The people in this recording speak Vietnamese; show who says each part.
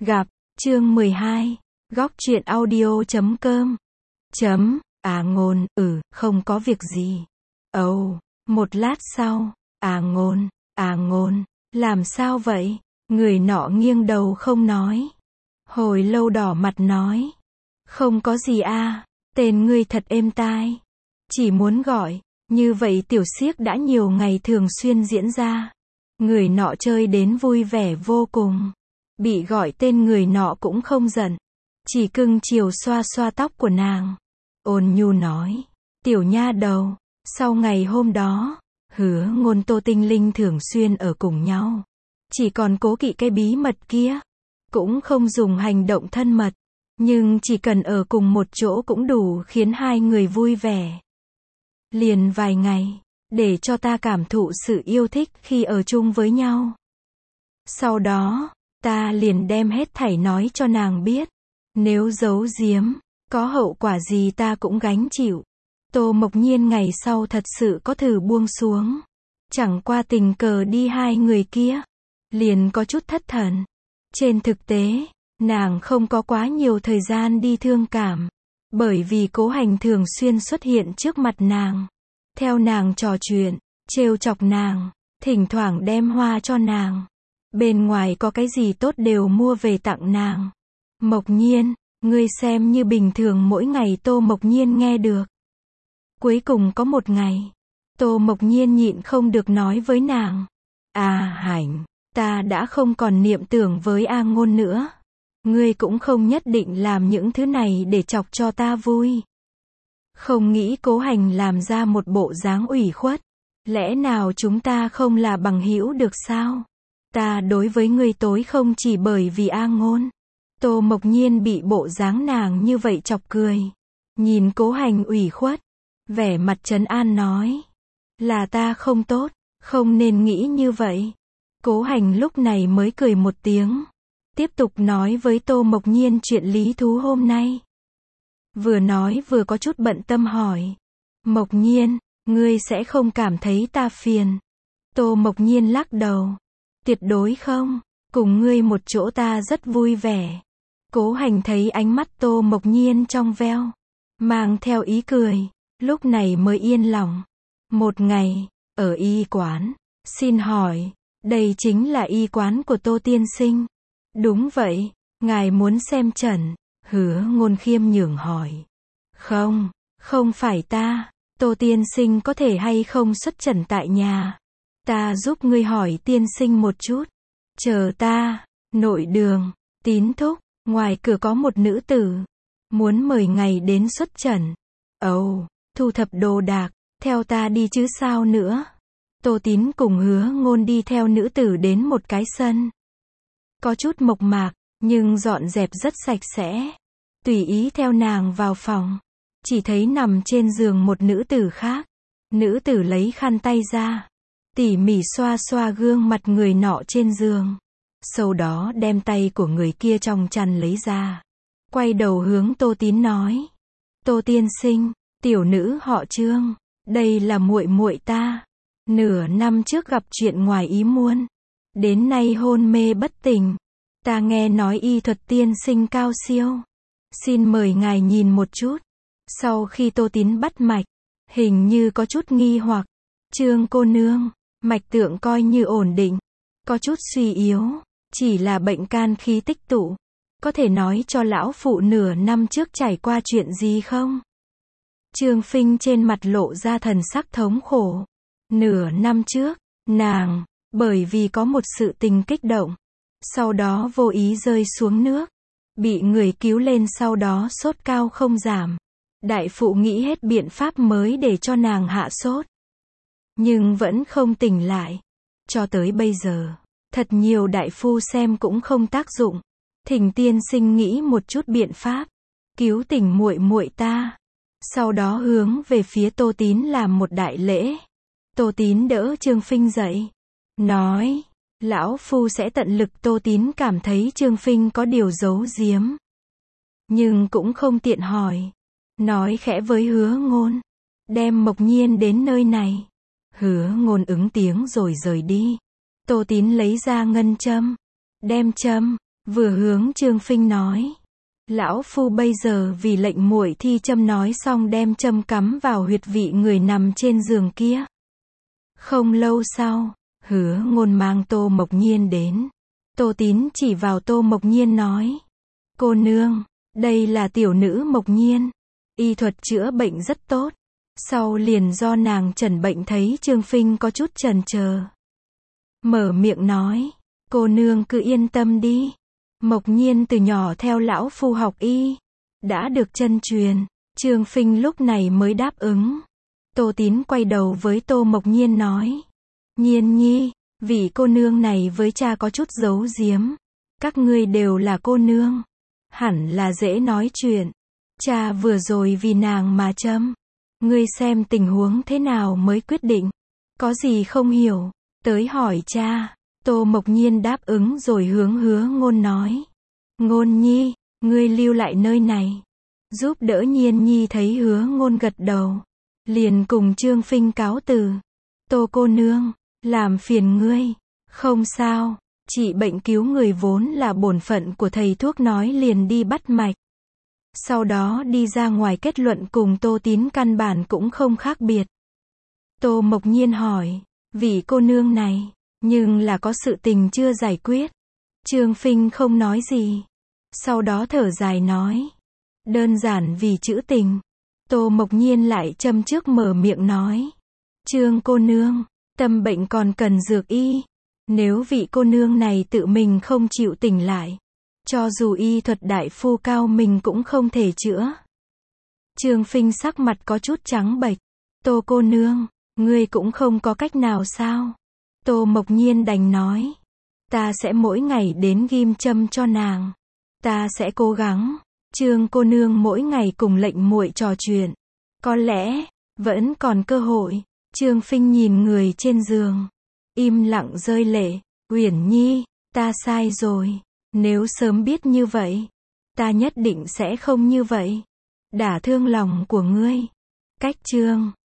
Speaker 1: Gặp, chương 12, góc truyện audio.com. Ngôn, không có việc gì. Một lát sau, ngôn, làm sao vậy? Người nọ nghiêng đầu không nói. Hồi lâu đỏ mặt nói. Không có gì tên ngươi thật êm tai. Chỉ muốn gọi, như vậy tiểu xiếc đã nhiều ngày thường xuyên diễn ra. Người nọ chơi đến vui vẻ vô cùng. Bị gọi tên người nọ cũng không giận. Chỉ cưng chiều xoa xoa tóc của nàng. Ôn nhu nói. Tiểu nha đầu, sau ngày hôm đó, Hứa Ngôn Tô Tinh Linh thường xuyên ở cùng nhau. Chỉ còn cố kỵ cái bí mật kia. Cũng không dùng hành động thân mật. Nhưng chỉ cần ở cùng một chỗ cũng đủ khiến hai người vui vẻ. Liền vài ngày, để cho ta cảm thụ sự yêu thích khi ở chung với nhau. Sau đó, ta liền đem hết thảy nói cho nàng biết. Nếu giấu giếm, có hậu quả gì ta cũng gánh chịu. Tô Mộc Nhiên ngày sau thật sự có thử buông xuống. Chẳng qua tình cờ đi hai người kia. Liền có chút thất thần. Trên thực tế, nàng không có quá nhiều thời gian đi thương cảm. Bởi vì Cố Hành thường xuyên xuất hiện trước mặt nàng. Theo nàng trò chuyện, trêu chọc nàng, thỉnh thoảng đem hoa cho nàng. Bên ngoài có cái gì tốt đều mua về tặng nàng. Mộc Nhiên, ngươi xem như bình thường mỗi ngày Tô Mộc Nhiên nghe được. Cuối cùng có một ngày, Tô Mộc Nhiên nhịn không được nói với nàng. Hành, ta đã không còn niệm tưởng với Ngôn nữa. Ngươi cũng không nhất định làm những thứ này để chọc cho ta vui. Không nghĩ Cố Hành làm ra một bộ dáng ủy khuất. Lẽ nào chúng ta không là bằng hữu được sao? Ta đối với ngươi tối không chỉ bởi vì Ngôn. Tô Mộc Nhiên bị bộ dáng nàng như vậy chọc cười. Nhìn Cố Hành ủy khuất. Vẻ mặt trấn an nói. Là ta không tốt, không nên nghĩ như vậy. Cố Hành lúc này mới cười một tiếng. Tiếp tục nói với Tô Mộc Nhiên chuyện lý thú hôm nay. Vừa nói vừa có chút bận tâm hỏi. Mộc Nhiên, ngươi sẽ không cảm thấy ta phiền? Tô Mộc Nhiên lắc đầu. Tuyệt đối không, cùng ngươi một chỗ ta rất vui vẻ. Cố Hành thấy ánh mắt Tô Mộc Nhiên trong veo, mang theo ý cười, lúc này mới yên lòng. Một ngày, ở y quán, xin hỏi, đây chính là y quán của Tô tiên sinh? Đúng vậy, ngài muốn xem trần? Hứa Ngôn khiêm nhường hỏi. Không phải ta. Tô tiên sinh có thể hay không xuất trần tại nhà? Ta giúp ngươi hỏi tiên sinh một chút. Chờ ta. Nội đường, Tín thúc, ngoài cửa có một nữ tử. Muốn mời ngài đến xuất trần. Thu thập đồ đạc, theo ta đi chứ sao nữa. Tô Tín cùng Hứa Ngôn đi theo nữ tử đến một cái sân. Có chút mộc mạc, nhưng dọn dẹp rất sạch sẽ. Tùy ý theo nàng vào phòng. Chỉ thấy nằm trên giường một nữ tử khác. Nữ tử lấy khăn tay ra. Tỉ mỉ xoa xoa gương mặt người nọ trên giường. Sau đó đem tay của người kia trong chăn lấy ra. Quay đầu hướng Tô Tín nói. Tô tiên sinh, tiểu nữ họ Trương. Đây là muội muội ta. Nửa năm trước gặp chuyện ngoài ý muốn. Đến nay hôn mê bất tỉnh. Ta nghe nói y thuật tiên sinh cao siêu. Xin mời ngài nhìn một chút. Sau khi Tô Tín bắt mạch, hình như có chút nghi hoặc. Trương cô nương, mạch tượng coi như ổn định. Có chút suy yếu, chỉ là bệnh can khí tích tụ. Có thể nói cho lão phụ nửa năm trước trải qua chuyện gì không? Trương Phinh trên mặt lộ ra thần sắc thống khổ. Nửa năm trước, nàng, bởi vì có một sự tình kích động. Sau đó vô ý rơi xuống nước. Bị người cứu lên sau đó sốt cao không giảm. Đại phụ nghĩ hết biện pháp mới để cho nàng hạ sốt. Nhưng vẫn không tỉnh lại. Cho tới bây giờ, thật nhiều đại phu xem cũng không tác dụng. Thỉnh tiên sinh nghĩ một chút biện pháp. Cứu tỉnh muội muội ta. Sau đó hướng về phía Tô Tín làm một đại lễ. Tô Tín đỡ Trương Phinh dậy. Nói. Lão phu sẽ tận lực. Tô Tín cảm thấy Trương Phinh có điều giấu giếm. Nhưng cũng không tiện hỏi. Nói khẽ với Hứa Ngôn. Đem Mộc Nhiên đến nơi này. Hứa Ngôn ứng tiếng rồi rời đi. Tô Tín lấy ra ngân châm. Đem châm vừa hướng Trương Phinh nói. Lão phu bây giờ vì lệnh muội thi châm nói xong đem châm cắm vào huyệt vị người nằm trên giường kia. Không lâu sau, Hứa Ngôn mang Tô Mộc Nhiên đến. Tô Tín chỉ vào Tô Mộc Nhiên nói. Cô nương, đây là tiểu nữ Mộc Nhiên. Y thuật chữa bệnh rất tốt. Sau liền do nàng chẩn bệnh thấy Trương Phinh có chút chần chờ. Mở miệng nói. Cô nương cứ yên tâm đi. Mộc Nhiên từ nhỏ theo lão phu học y. Đã được chân truyền. Trương Phinh lúc này mới đáp ứng. Tô Tín quay đầu với Tô Mộc Nhiên nói. Nhiên nhi, vị cô nương này với cha có chút giấu giếm. Các ngươi đều là cô nương. Hẳn là dễ nói chuyện. Cha vừa rồi vì nàng mà châm. Ngươi xem tình huống thế nào mới quyết định. Có gì không hiểu, tới hỏi cha. Tô Mộc Nhiên đáp ứng rồi hướng Hứa Ngôn nói. Ngôn nhi, ngươi lưu lại nơi này. Giúp đỡ Nhiên nhi thấy Hứa Ngôn gật đầu. Liền cùng Trương Phinh cáo từ. Tô cô nương, làm phiền ngươi. Không sao, trị bệnh cứu người vốn là bổn phận của thầy thuốc nói liền đi bắt mạch. Sau đó đi ra ngoài kết luận cùng Tô Tín căn bản cũng không khác biệt. Tô Mộc Nhiên hỏi, vị cô nương này, nhưng là có sự tình chưa giải quyết. Trương Phinh không nói gì. Sau đó thở dài nói, đơn giản vì chữ tình. Tô Mộc Nhiên lại châm trước mở miệng nói, Trương cô nương, tâm bệnh còn cần dược y. Nếu vị cô nương này tự mình không chịu tỉnh lại, cho dù y thuật đại phu cao mình cũng không thể chữa. Trương Phinh sắc mặt có chút trắng bệch. Tô cô nương, ngươi cũng không có cách nào sao? Tô Mộc Nhiên đành nói. Ta sẽ mỗi ngày đến ghim châm cho nàng. Ta sẽ cố gắng. Trương cô nương mỗi ngày cùng lệnh muội trò chuyện. Có lẽ, vẫn còn cơ hội. Trương Phinh nhìn người trên giường. Im lặng rơi lệ. Uyển Nhi, ta sai rồi. Nếu sớm biết như vậy, ta nhất định sẽ không như vậy. Đả thương lòng của ngươi. Cách chương